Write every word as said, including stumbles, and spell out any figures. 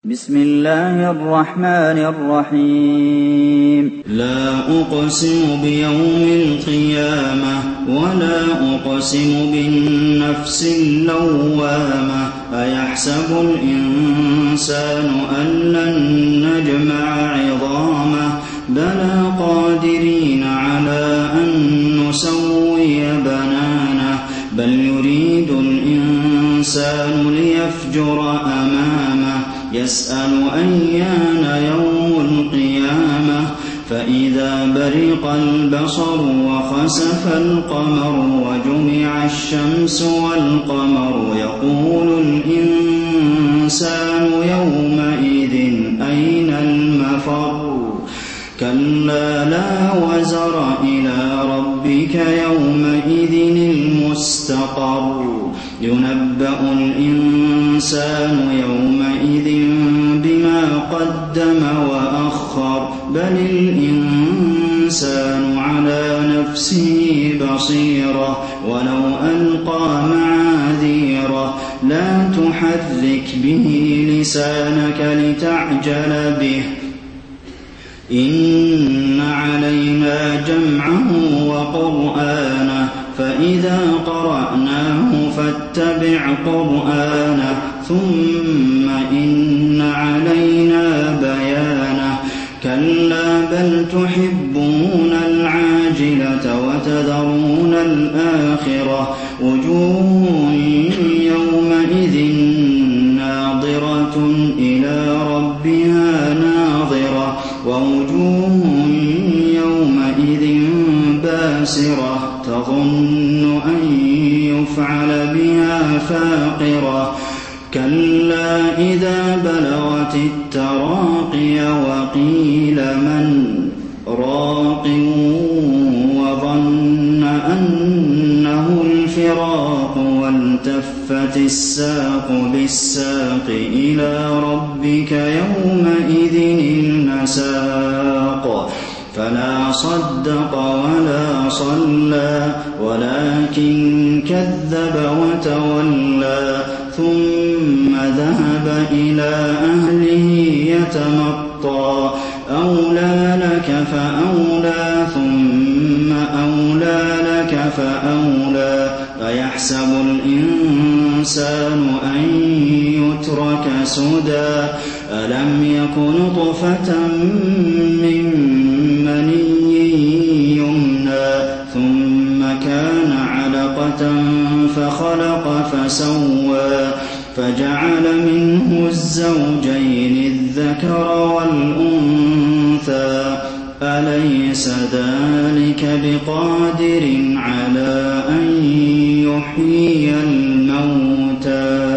بسم الله الرحمن الرحيم. لا أقسم بيوم القيامة ولا أقسم بالنفس اللوامة أيحسب الإنسان أن لن نجمع عظامه بلى قادرين على أن نسوي بنانه بل يريد الإنسان ليفجر أمامه يسأل أيان يوم القيامة فإذا برق البصر وخسف القمر وجمع الشمس والقمر يقول الإنسان يومئذ أين المفر كلا لا وزر إلى ربك يومئذ المستقر ينبأ الإنسان يومئذ بما قدم وأخر بل الإنسان على نفسه بصيرة ولو ألقى معاذيره لا تحرك به لسانك لتعجل به إن علينا جمعه وقرآنه فإذا قرأناه فاتبع قرآنه ثم إن علينا بيانه كلا بل تحبون العاجلة وتذرون الآخرة وجوه يومئذ ناظرة إلى ربها ناظرة ووجوه يومئذ باسرة تظن أن يفعل بها فاقرة كلا إذا بلغت التراقي وقيل من راق وظن أنه الفراق والتفت الساق بالساق إلى ربك يومئذ المساق فلا صدق ولا صلى ولكن كذب وتولى ثم ذهب إلى أهله يتمطى أولى لك فأولى ثم أولى لك فأولى أيحسب الإنسان أن يترك سدى ألم يك نطفة من مني يمنى ثم كان علقة فخلق فسوى فجعل منه الزوجين الذكر والأنثى أليس ذلك بقادر على أن يحيي الموتى